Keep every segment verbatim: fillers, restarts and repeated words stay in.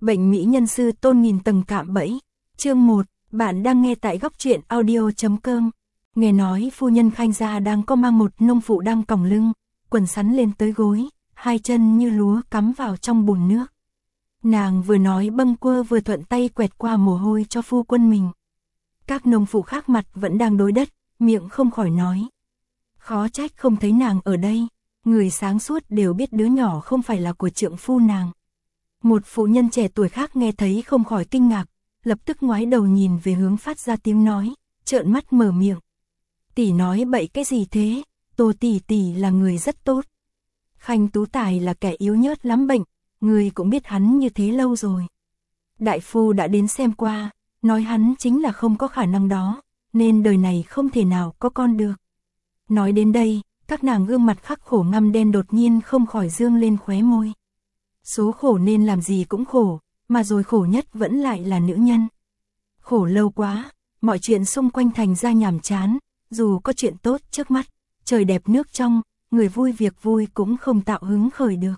Bệnh mỹ nhân sư tôn nghìn tầng cạm bẫy. Chương một, bạn đang nghe tại góc truyện audio chấm com. Nghe nói phu nhân Khanh gia đang có mang một nông phụ đang còng lưng, quần sắn lên tới gối, hai chân như lúa cắm vào trong bùn nước. Nàng vừa nói bâng quơ vừa thuận tay quẹt qua mồ hôi cho phu quân mình. Các nông phụ khác mặt vẫn đang đối đất, miệng không khỏi nói. Khó trách không thấy nàng ở đây, người sáng suốt đều biết đứa nhỏ không phải là của trượng phu nàng. Một phụ nhân trẻ tuổi khác nghe thấy không khỏi kinh ngạc, lập tức ngoái đầu nhìn về hướng phát ra tiếng nói, trợn mắt mở miệng. Tỷ nói bậy cái gì thế, Tô tỷ tỷ là người rất tốt. Khanh Tú Tài là kẻ yếu nhớt lắm bệnh, người cũng biết hắn như thế lâu rồi. Đại phu đã đến xem qua, nói hắn chính là không có khả năng đó, nên đời này không thể nào có con được. Nói đến đây, các nàng gương mặt khắc khổ ngăm đen đột nhiên không khỏi dương lên khóe môi. Số khổ nên làm gì cũng khổ, mà rồi khổ nhất vẫn lại là nữ nhân. Khổ lâu quá, mọi chuyện xung quanh thành ra nhàm chán, dù có chuyện tốt trước mắt, trời đẹp nước trong, người vui việc vui cũng không tạo hứng khởi được.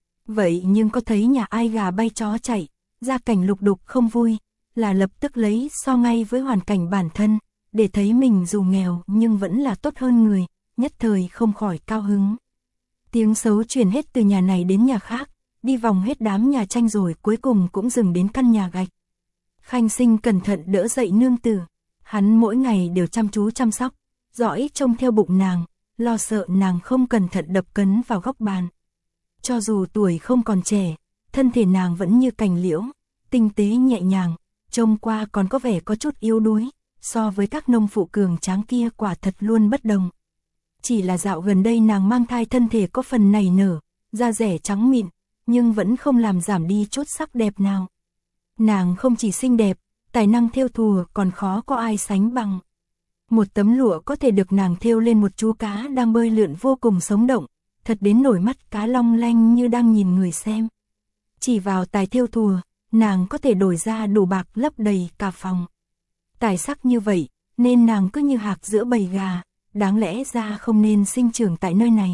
Vậy nhưng có thấy nhà ai gà bay chó chạy, gia cảnh lục đục không vui, là lập tức lấy so ngay với hoàn cảnh bản thân, để thấy mình dù nghèo nhưng vẫn là tốt hơn người, nhất thời không khỏi cao hứng. Tiếng xấu truyền hết từ nhà này đến nhà khác, đi vòng hết đám nhà tranh rồi cuối cùng cũng dừng đến căn nhà gạch. Khanh Sinh cẩn thận đỡ dậy nương tử, hắn mỗi ngày đều chăm chú chăm sóc, dõi trông theo bụng nàng, lo sợ nàng không cẩn thận đập cấn vào góc bàn. Cho dù tuổi không còn trẻ, thân thể nàng vẫn như cành liễu, tinh tế nhẹ nhàng, trông qua còn có vẻ có chút yếu đuối, so với các nông phụ cường tráng kia quả thật luôn bất đồng. Chỉ là dạo gần đây nàng mang thai thân thể có phần nảy nở, da rẻ trắng mịn, nhưng vẫn không làm giảm đi chút sắc đẹp nào. Nàng không chỉ xinh đẹp, tài năng thêu thùa còn khó có ai sánh bằng. Một tấm lụa có thể được nàng thêu lên một chú cá đang bơi lượn vô cùng sống động, thật đến nổi mắt cá long lanh như đang nhìn người xem. Chỉ vào tài thêu thùa, nàng có thể đổi ra đủ bạc lấp đầy cả phòng. Tài sắc như vậy, nên nàng cứ như hạc giữa bầy gà, đáng lẽ ra không nên sinh trưởng tại nơi này.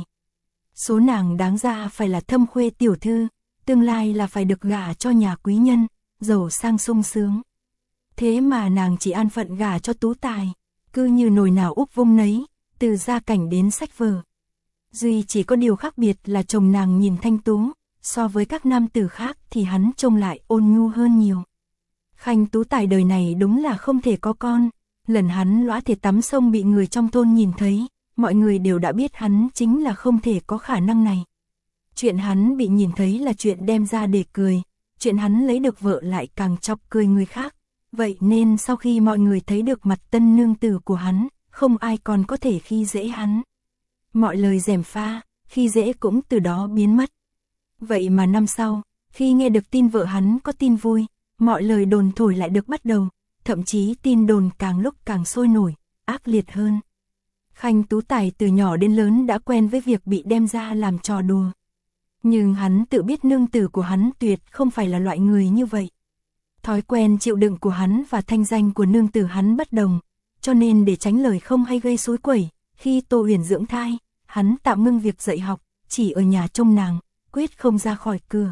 Số nàng đáng ra phải là thâm khuê tiểu thư, tương lai là phải được gả cho nhà quý nhân, giàu sang sung sướng. Thế mà nàng chỉ an phận gả cho Tú Tài, cứ như nồi nào úp vung nấy, từ gia cảnh đến sách vở. Duy chỉ có điều khác biệt là chồng nàng nhìn thanh tú, so với các nam tử khác thì hắn trông lại ôn nhu hơn nhiều. Khanh Tú Tài đời này đúng là không thể có con, lần hắn lõa thể tắm sông bị người trong thôn nhìn thấy, mọi người đều đã biết hắn chính là không thể có khả năng này. Chuyện hắn bị nhìn thấy là chuyện đem ra để cười, chuyện hắn lấy được vợ lại càng chọc cười người khác. Vậy nên sau khi mọi người thấy được mặt tân nương tử của hắn, không ai còn có thể khi dễ hắn. Mọi lời gièm pha, khi dễ cũng từ đó biến mất. Vậy mà năm sau, khi nghe được tin vợ hắn có tin vui, mọi lời đồn thổi lại được bắt đầu, thậm chí tin đồn càng lúc càng sôi nổi, ác liệt hơn. Khanh Tú Tài từ nhỏ đến lớn đã quen với việc bị đem ra làm trò đùa. Nhưng hắn tự biết nương tử của hắn tuyệt không phải là loại người như vậy. Thói quen chịu đựng của hắn và thanh danh của nương tử hắn bất đồng, cho nên để tránh lời không hay gây xối quẩy, khi Tô Huyền dưỡng thai, hắn tạm ngưng việc dạy học, chỉ ở nhà trông nàng, quyết không ra khỏi cửa.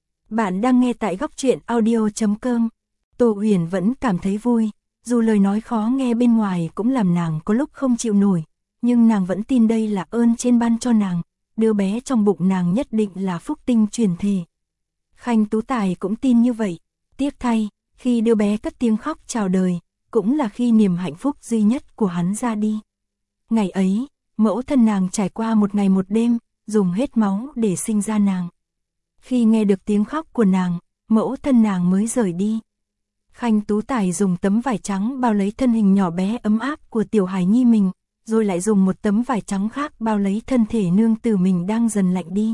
Bạn đang nghe tại góc truyện audio chấm com. Tô Huyền vẫn cảm thấy vui, dù lời nói khó nghe bên ngoài cũng làm nàng có lúc không chịu nổi, nhưng nàng vẫn tin đây là ơn trên ban cho nàng, đứa bé trong bụng nàng nhất định là phúc tinh truyền thể. Khanh Tú Tài cũng tin như vậy. Tiếc thay, khi đứa bé cất tiếng khóc chào đời, cũng là khi niềm hạnh phúc duy nhất của hắn ra đi. Ngày ấy, mẫu thân nàng trải qua một ngày một đêm, dùng hết máu để sinh ra nàng. Khi nghe được tiếng khóc của nàng, mẫu thân nàng mới rời đi. Khanh Tú Tài dùng tấm vải trắng bao lấy thân hình nhỏ bé ấm áp của tiểu hài nhi mình, rồi lại dùng một tấm vải trắng khác bao lấy thân thể nương tử mình đang dần lạnh đi.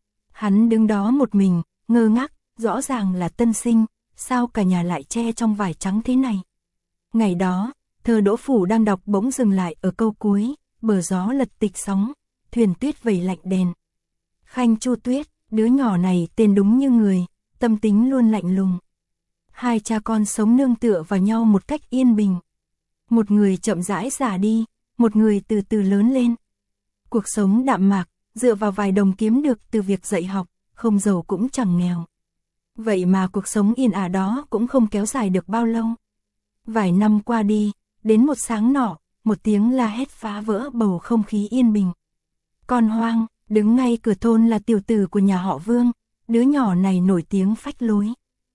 Hắn đứng đó một mình, ngơ ngác, rõ ràng là tân sinh. Sao cả nhà lại che trong vải trắng thế này? Ngày đó, thơ Đỗ Phủ đang đọc bỗng dừng lại ở câu cuối, bờ gió lật tịch sóng, thuyền tuyết vẩy lạnh đèn. Khanh Chu Tuyết, đứa nhỏ này tên đúng như người, tâm tính luôn lạnh lùng. Hai cha con sống nương tựa vào nhau một cách yên bình. Một người chậm rãi già đi, một người từ từ lớn lên. Cuộc sống đạm mạc, dựa vào vài đồng kiếm được từ việc dạy học, không giàu cũng chẳng nghèo. Vậy mà cuộc sống yên ả đó cũng không kéo dài được bao lâu. Vài năm qua đi, đến một sáng nọ, một tiếng la hét phá vỡ bầu không khí yên bình. Con hoang, đứng ngay cửa thôn là tiểu tử của nhà họ Vương, đứa nhỏ này nổi tiếng phách lối.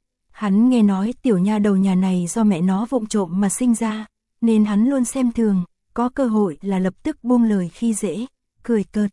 Hắn nghe nói tiểu nha đầu nhà này do mẹ nó vụng trộm mà sinh ra, nên hắn luôn xem thường, có cơ hội là lập tức buông lời khi dễ, cười cợt.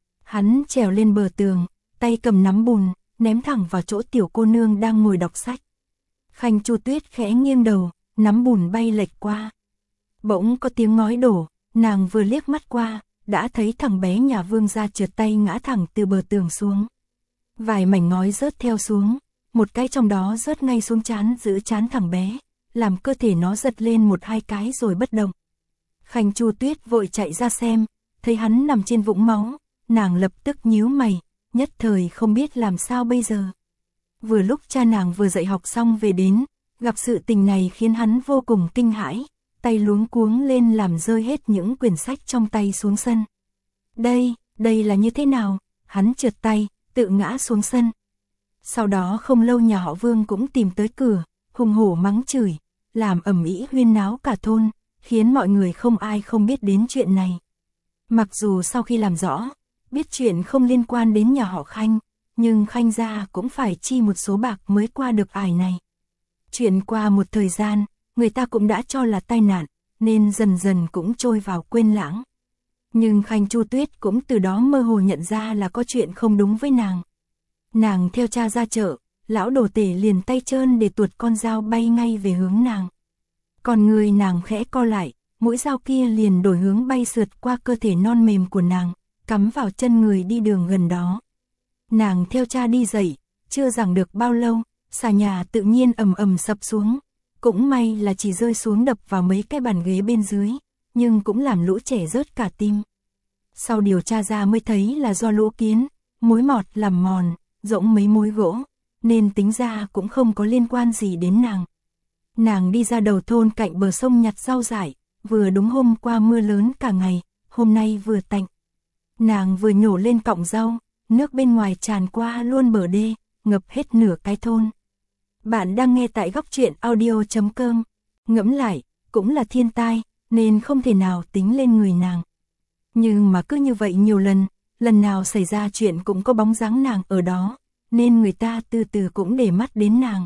Hắn trèo lên bờ tường, tay cầm nắm bùn, ném thẳng vào chỗ tiểu cô nương đang ngồi đọc sách. Khanh Chu Tuyết khẽ nghiêng đầu, nắm bùn bay lệch qua. Bỗng có tiếng ngói đổ, nàng vừa liếc mắt qua, đã thấy thằng bé nhà Vương gia trượt tay ngã thẳng từ bờ tường xuống. Vài mảnh ngói rớt theo xuống, một cái trong đó rớt ngay xuống trán giữ trán thằng bé, làm cơ thể nó giật lên một hai cái rồi bất động. Khanh Chu Tuyết vội chạy ra xem, thấy hắn nằm trên vũng máu, nàng lập tức nhíu mày, nhất thời không biết làm sao bây giờ. Vừa lúc cha nàng vừa dạy học xong về đến, gặp sự tình này khiến hắn vô cùng kinh hãi, tay luống cuống lên làm rơi hết những quyển sách trong tay xuống sân. Đây, đây là như thế nào? Hắn trượt tay, tự ngã xuống sân. Sau đó không lâu nhà họ Vương cũng tìm tới cửa, hùng hổ mắng chửi, làm ầm ĩ huyên náo cả thôn, khiến mọi người không ai không biết đến chuyện này. Mặc dù sau khi làm rõ, biết chuyện không liên quan đến nhà họ Khanh, nhưng Khanh gia cũng phải chi một số bạc mới qua được ải này. Chuyện qua một thời gian, người ta cũng đã cho là tai nạn, nên dần dần cũng trôi vào quên lãng. Nhưng Khanh Chu Tuyết cũng từ đó mơ hồ nhận ra là có chuyện không đúng với nàng. Nàng theo cha ra chợ, lão đồ tể liền tay trơn để tuột con dao bay ngay về hướng nàng. Còn người nàng khẽ co lại, mũi dao kia liền đổi hướng bay sượt qua cơ thể non mềm của nàng, cắm vào chân người đi đường gần đó. Nàng theo cha đi dậy, chưa giằng được bao lâu, xà nhà tự nhiên ầm ầm sập xuống. Cũng may là chỉ rơi xuống đập vào mấy cái bàn ghế bên dưới, nhưng cũng làm lũ trẻ rớt cả tim. Sau điều tra ra mới thấy là do lũ kiến, mối mọt làm mòn, rỗng mấy mối gỗ, nên tính ra cũng không có liên quan gì đến nàng. Nàng đi ra đầu thôn cạnh bờ sông nhặt rau dại, vừa đúng hôm qua mưa lớn cả ngày, hôm nay vừa tạnh. Nàng vừa nhổ lên cọng rau, nước bên ngoài tràn qua luôn bờ đê, ngập hết nửa cái thôn. Bạn đang nghe tại góc truyện audio chấm com. Ngẫm lại, cũng là thiên tai, nên không thể nào tính lên người nàng. Nhưng mà cứ như vậy nhiều lần, lần nào xảy ra chuyện cũng có bóng dáng nàng ở đó, nên người ta từ từ cũng để mắt đến nàng.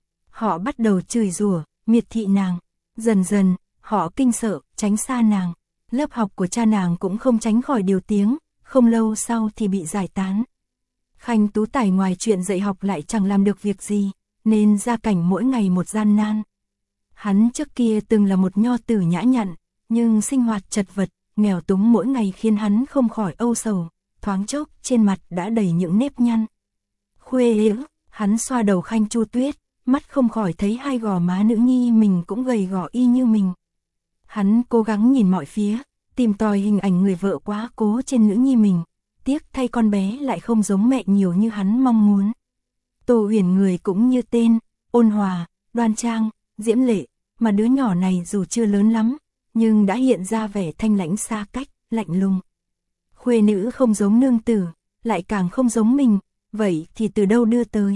Họ bắt đầu chửi rủa, miệt thị nàng. Dần dần, họ kinh sợ, tránh xa nàng. Lớp học của cha nàng cũng không tránh khỏi điều tiếng, không lâu sau thì bị giải tán. Khanh Tú Tài ngoài chuyện dạy học lại chẳng làm được việc gì, nên gia cảnh mỗi ngày một gian nan. Hắn trước kia từng là một nho tử nhã nhặn, nhưng sinh hoạt chật vật, nghèo túng mỗi ngày khiến hắn không khỏi âu sầu, thoáng chốc trên mặt đã đầy những nếp nhăn. Khuê hữu, hắn xoa đầu Khanh Chu Tuyết, mắt không khỏi thấy hai gò má nữ nhi mình cũng gầy gò y như mình. Hắn cố gắng nhìn mọi phía, tìm tòi hình ảnh người vợ quá cố trên nữ nhi mình, tiếc thay con bé lại không giống mẹ nhiều như hắn mong muốn. Tô Huyền người cũng như tên, ôn hòa, đoan trang, diễm lệ, mà đứa nhỏ này dù chưa lớn lắm, nhưng đã hiện ra vẻ thanh lãnh xa cách, lạnh lùng. Khuê nữ không giống nương tử, lại càng không giống mình, vậy thì từ đâu đưa tới?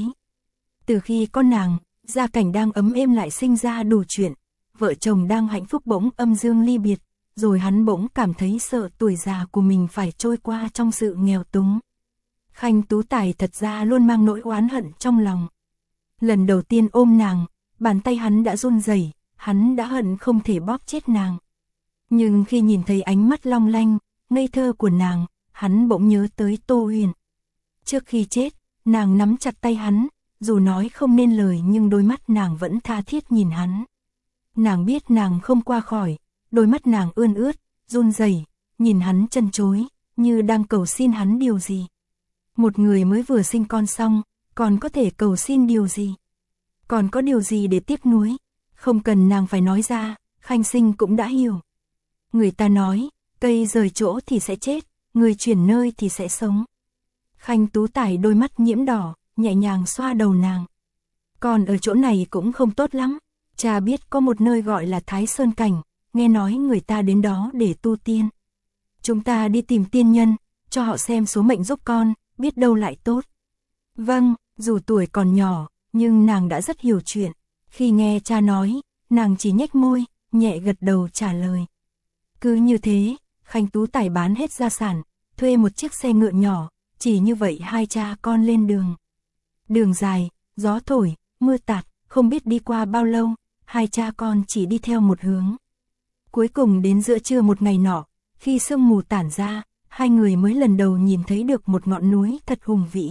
Từ khi con nàng, gia cảnh đang ấm êm lại sinh ra đủ chuyện, vợ chồng đang hạnh phúc bỗng âm dương ly biệt, rồi hắn bỗng cảm thấy sợ tuổi già của mình phải trôi qua trong sự nghèo túng. Khanh Tú Tài thật ra luôn mang nỗi oán hận trong lòng. Lần đầu tiên ôm nàng, bàn tay hắn đã run rẩy, hắn đã hận không thể bóp chết nàng. Nhưng khi nhìn thấy ánh mắt long lanh, ngây thơ của nàng, hắn bỗng nhớ tới Tô Huyền. Trước khi chết, nàng nắm chặt tay hắn, dù nói không nên lời nhưng đôi mắt nàng vẫn tha thiết nhìn hắn. Nàng biết nàng không qua khỏi, đôi mắt nàng ươn ướt, run rẩy, nhìn hắn chân chối, như đang cầu xin hắn điều gì. Một người mới vừa sinh con xong, còn có thể cầu xin điều gì? Còn có điều gì để tiếc nuối? Không cần nàng phải nói ra, Khanh Sinh cũng đã hiểu. Người ta nói, cây rời chỗ thì sẽ chết, người chuyển nơi thì sẽ sống. Khanh Tú Tài đôi mắt nhiễm đỏ, nhẹ nhàng xoa đầu nàng. Còn ở chỗ này cũng không tốt lắm, cha biết có một nơi gọi là Thái Sơn Cảnh, nghe nói người ta đến đó để tu tiên. Chúng ta đi tìm tiên nhân, cho họ xem số mệnh giúp con, biết đâu lại tốt. Vâng, dù tuổi còn nhỏ, nhưng nàng đã rất hiểu chuyện. Khi nghe cha nói, nàng chỉ nhếch môi, nhẹ gật đầu trả lời. Cứ như thế, Khanh Tú Tài bán hết gia sản, thuê một chiếc xe ngựa nhỏ, chỉ như vậy hai cha con lên đường. Đường dài, gió thổi, mưa tạt, không biết đi qua bao lâu, hai cha con chỉ đi theo một hướng. Cuối cùng đến giữa trưa một ngày nọ, khi sương mù tản ra, hai người mới lần đầu nhìn thấy được một ngọn núi thật hùng vĩ.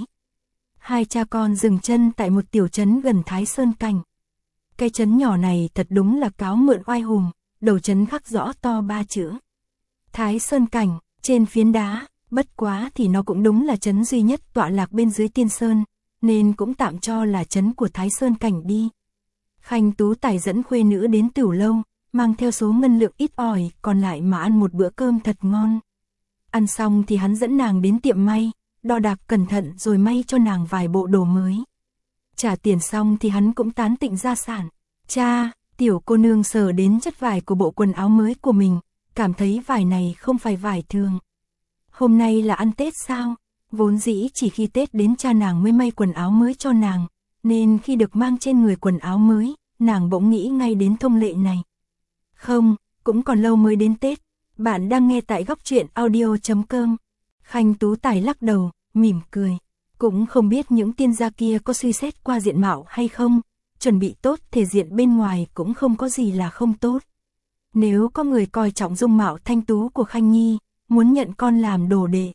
Hai cha con dừng chân tại một tiểu trấn gần Thái Sơn Cảnh. Cái trấn nhỏ này thật đúng là cáo mượn oai hùng, đầu trấn khắc rõ to ba chữ Thái Sơn Cảnh, trên phiến đá, bất quá thì nó cũng đúng là trấn duy nhất tọa lạc bên dưới Tiên Sơn, nên cũng tạm cho là trấn của Thái Sơn Cảnh đi. Khanh Tú Tài dẫn khuê nữ đến Tửu Lâu, mang theo số ngân lượng ít ỏi, còn lại mà ăn một bữa cơm thật ngon. Ăn xong thì hắn dẫn nàng đến tiệm may, đo đạc cẩn thận rồi may cho nàng vài bộ đồ mới. Trả tiền xong thì hắn cũng tán tịnh gia sản. Cha, tiểu cô nương sờ đến chất vải của bộ quần áo mới của mình, cảm thấy vải này không phải vải thường. Hôm nay là ăn Tết sao? Vốn dĩ chỉ khi Tết đến cha nàng mới may quần áo mới cho nàng, nên khi được mang trên người quần áo mới, nàng bỗng nghĩ ngay đến thông lệ này. Không, cũng còn lâu mới đến Tết. Bạn đang nghe tại góc truyện audio chấm com. Khanh Tú Tài lắc đầu, mỉm cười. Cũng không biết những tiên gia kia có suy xét qua diện mạo hay không, chuẩn bị tốt thể diện bên ngoài cũng không có gì là không tốt. Nếu có người coi trọng dung mạo thanh tú của Khanh Nhi, muốn nhận con làm đồ đệ,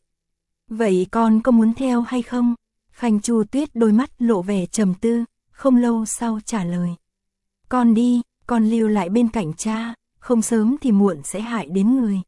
vậy con có muốn theo hay không? Khanh Chu Tuyết đôi mắt lộ vẻ trầm tư, không lâu sau trả lời. Con đi, con lưu lại bên cạnh cha, không sớm thì muộn sẽ hại đến người.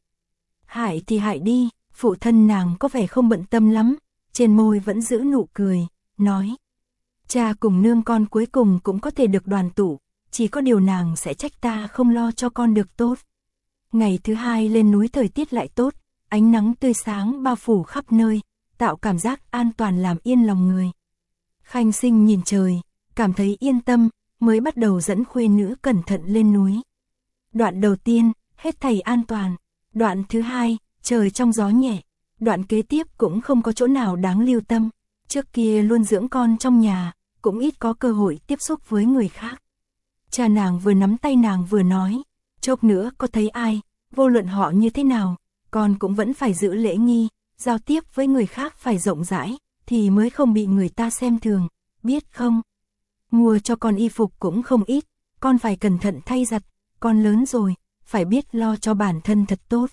Hại thì hại đi, phụ thân nàng có vẻ không bận tâm lắm, trên môi vẫn giữ nụ cười, nói. Cha cùng nương con cuối cùng cũng có thể được đoàn tụ, chỉ có điều nàng sẽ trách ta không lo cho con được tốt. Ngày thứ hai lên núi thời tiết lại tốt, ánh nắng tươi sáng bao phủ khắp nơi, tạo cảm giác an toàn làm yên lòng người. Khanh Sinh nhìn trời, cảm thấy yên tâm, mới bắt đầu dẫn khuê nữ cẩn thận lên núi. Đoạn đầu tiên, hết thảy an toàn. Đoạn thứ hai, trời trong gió nhẹ. Đoạn kế tiếp cũng không có chỗ nào đáng lưu tâm. Trước kia luôn dưỡng con trong nhà, cũng ít có cơ hội tiếp xúc với người khác. Cha nàng vừa nắm tay nàng vừa nói, chốc nữa có thấy ai, vô luận họ như thế nào, con cũng vẫn phải giữ lễ nghi, giao tiếp với người khác phải rộng rãi, thì mới không bị người ta xem thường, biết không? Mua cho con y phục cũng không ít, con phải cẩn thận thay giặt, con lớn rồi, phải biết lo cho bản thân thật tốt.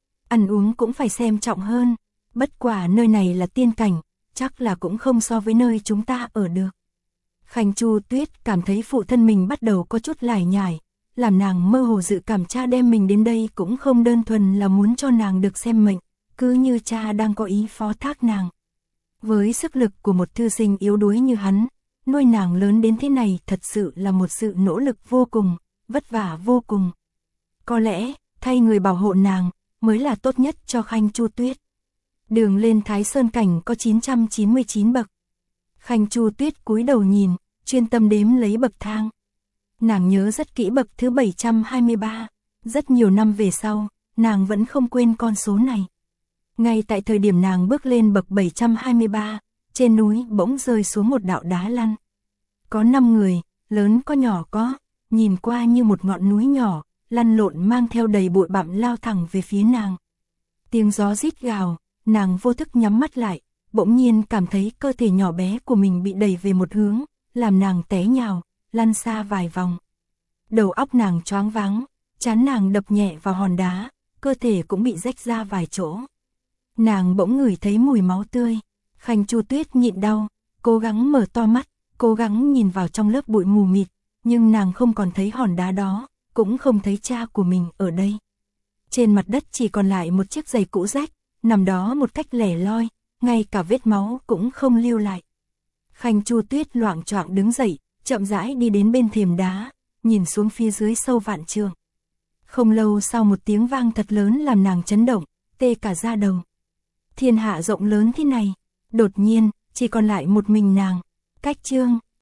Ăn uống cũng phải xem trọng hơn, bất quả nơi này là tiên cảnh, chắc là cũng không so với nơi chúng ta ở được. Khanh Chu Tuyết cảm thấy phụ thân mình bắt đầu có chút lải nhải, làm nàng mơ hồ dự cảm cha đem mình đến đây cũng không đơn thuần là muốn cho nàng được xem mệnh, cứ như cha đang có ý phó thác nàng. Với sức lực của một thư sinh yếu đuối như hắn, nuôi nàng lớn đến thế này thật sự là một sự nỗ lực vô cùng, vất vả vô cùng. Có lẽ, thay người bảo hộ nàng, mới là tốt nhất cho Khanh Chu Tuyết. Đường lên Thái Sơn Cảnh có chín trăm chín mươi chín bậc. Khanh Chu Tuyết cúi đầu nhìn, chuyên tâm đếm lấy bậc thang. Nàng nhớ rất kỹ bậc thứ bảy trăm hai mươi ba, rất nhiều năm về sau, nàng vẫn không quên con số này. Ngay tại thời điểm nàng bước lên bậc bảy trăm hai mươi ba, trên núi bỗng rơi xuống một đạo đá lăn. Có năm người, lớn có nhỏ có, nhìn qua như một ngọn núi nhỏ, lăn lộn mang theo đầy bụi bặm lao thẳng về phía nàng. Tiếng gió rít gào, nàng vô thức nhắm mắt lại, bỗng nhiên cảm thấy cơ thể nhỏ bé của mình bị đẩy về một hướng, làm nàng té nhào, lăn xa vài vòng. Đầu óc nàng choáng váng, trán nàng đập nhẹ vào hòn đá, cơ thể cũng bị rách ra vài chỗ. Nàng bỗng ngửi thấy mùi máu tươi, Khanh Chu Tuyết nhịn đau, cố gắng mở to mắt, cố gắng nhìn vào trong lớp bụi mù mịt, nhưng nàng không còn thấy hòn đá đó, cũng không thấy cha của mình ở đây. Trên mặt đất chỉ còn lại một chiếc giày cũ rách, nằm đó một cách lẻ loi, ngay cả vết máu cũng không lưu lại. Khanh Chu Tuyết loạng choạng đứng dậy, chậm rãi đi đến bên thềm đá, nhìn xuống phía dưới sâu vạn trượng. Không lâu sau một tiếng vang thật lớn làm nàng chấn động, tê cả da đầu. Thiên hạ rộng lớn thế này, đột nhiên, chỉ còn lại một mình nàng. Cách chương